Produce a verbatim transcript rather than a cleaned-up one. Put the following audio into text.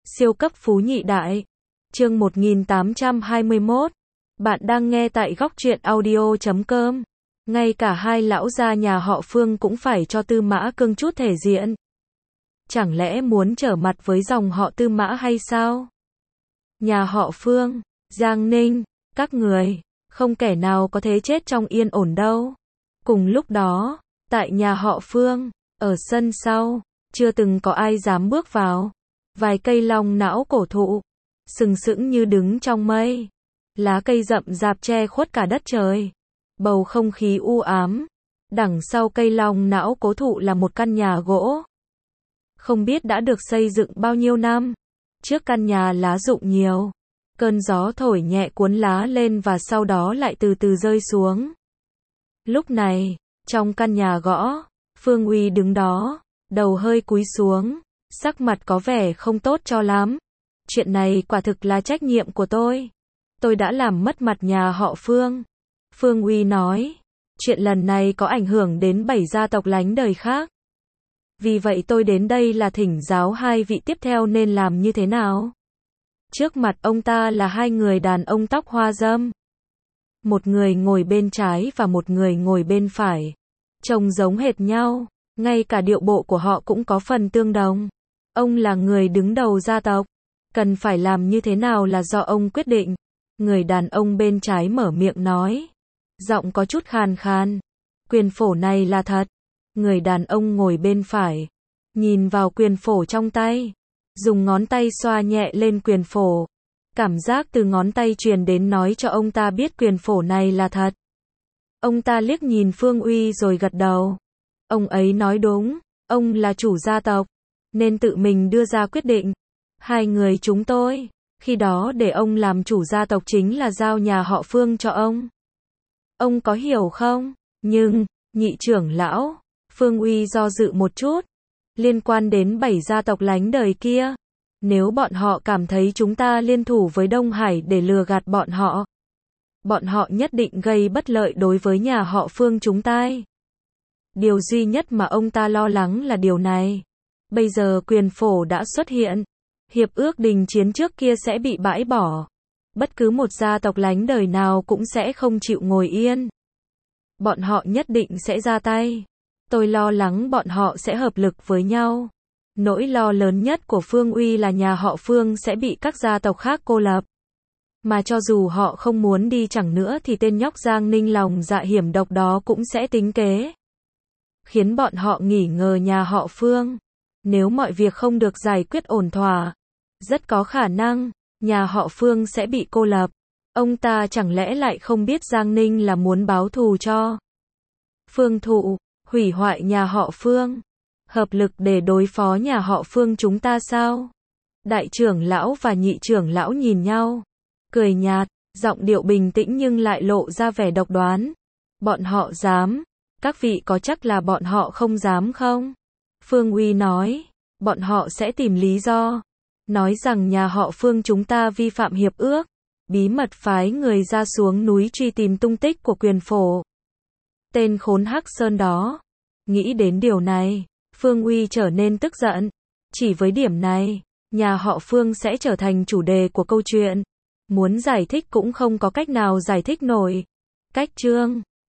Siêu cấp phú nhị đại. Chương một nghìn tám trăm hai mươi mốt. Bạn đang nghe tại góc truyện audio chấm com. Ngay cả hai lão gia nhà họ Phương cũng phải cho Tư Mã Cương chút thể diện. Chẳng lẽ muốn trở mặt với dòng họ Tư Mã hay sao? Nhà họ Phương, Giang Ninh, các người, không kẻ nào có thế chết trong yên ổn đâu. Cùng lúc đó, tại nhà họ Phương, ở sân sau, chưa từng có ai dám bước vào. Vài cây long não cổ thụ, sừng sững như đứng trong mây. Lá cây rậm rạp che khuất cả đất trời. Bầu không khí u ám. Đằng sau cây long não cổ thụ là một căn nhà gỗ. Không biết đã được xây dựng bao nhiêu năm. Trước căn nhà lá rụng nhiều. Cơn gió thổi nhẹ cuốn lá lên và sau đó lại từ từ rơi xuống. Lúc này, trong căn nhà gõ, Phương Uy đứng đó, đầu hơi cúi xuống, sắc mặt có vẻ không tốt cho lắm. Chuyện này quả thực là trách nhiệm của tôi. Tôi đã làm mất mặt nhà họ Phương. Phương Uy nói, chuyện lần này có ảnh hưởng đến bảy gia tộc lánh đời khác. Vì vậy tôi đến đây là thỉnh giáo hai vị tiếp theo nên làm như thế nào. Trước mặt ông ta là hai người đàn ông tóc hoa râm. Một người ngồi bên trái và một người ngồi bên phải. Trông giống hệt nhau, ngay cả điệu bộ của họ cũng có phần tương đồng. Ông là người đứng đầu gia tộc. Cần phải làm như thế nào là do ông quyết định. Người đàn ông bên trái mở miệng nói. Giọng có chút khàn khàn. Quyền phổ này là thật. Người đàn ông ngồi bên phải. Nhìn vào quyền phổ trong tay. Dùng ngón tay xoa nhẹ lên quyền phổ. Cảm giác từ ngón tay truyền đến nói cho ông ta biết quyền phổ này là thật. Ông ta liếc nhìn Phương Uy rồi gật đầu. Ông ấy nói đúng. Ông là chủ gia tộc. Nên tự mình đưa ra quyết định. Hai người chúng tôi, khi đó để ông làm chủ gia tộc chính là giao nhà họ Phương cho ông. Ông có hiểu không? Nhưng, nhị trưởng lão, Phương Uy do dự một chút. Liên quan đến bảy gia tộc lánh đời kia. Nếu bọn họ cảm thấy chúng ta liên thủ với Đông Hải để lừa gạt bọn họ. Bọn họ nhất định gây bất lợi đối với nhà họ Phương chúng ta. Điều duy nhất mà ông ta lo lắng là điều này. Bây giờ quyền phổ đã xuất hiện. Hiệp ước đình chiến trước kia sẽ bị bãi bỏ. Bất cứ một gia tộc lánh đời nào cũng sẽ không chịu ngồi yên. Bọn họ nhất định sẽ ra tay. Tôi lo lắng bọn họ sẽ hợp lực với nhau. Nỗi lo lớn nhất của Phương Uy là nhà họ Phương sẽ bị các gia tộc khác cô lập. Mà cho dù họ không muốn đi chẳng nữa thì tên nhóc Giang Ninh lòng dạ hiểm độc đó cũng sẽ tính kế. Khiến bọn họ nghỉ ngờ nhà họ Phương. Nếu mọi việc không được giải quyết ổn thỏa, rất có khả năng, nhà họ Phương sẽ bị cô lập. Ông ta chẳng lẽ lại không biết Giang Ninh là muốn báo thù cho Phương Thụ, hủy hoại nhà họ Phương, hợp lực để đối phó nhà họ Phương chúng ta sao? Đại trưởng lão và nhị trưởng lão nhìn nhau, cười nhạt, giọng điệu bình tĩnh nhưng lại lộ ra vẻ độc đoán. Bọn họ dám, các vị có chắc là bọn họ không dám không? Phương Uy nói, bọn họ sẽ tìm lý do. Nói rằng nhà họ Phương chúng ta vi phạm hiệp ước. Bí mật phái người ra xuống núi truy tìm tung tích của quyền phổ. Tên khốn Hắc Sơn đó. Nghĩ đến điều này, Phương Uy trở nên tức giận. Chỉ với điểm này, nhà họ Phương sẽ trở thành chủ đề của câu chuyện. Muốn giải thích cũng không có cách nào giải thích nổi. Cách chương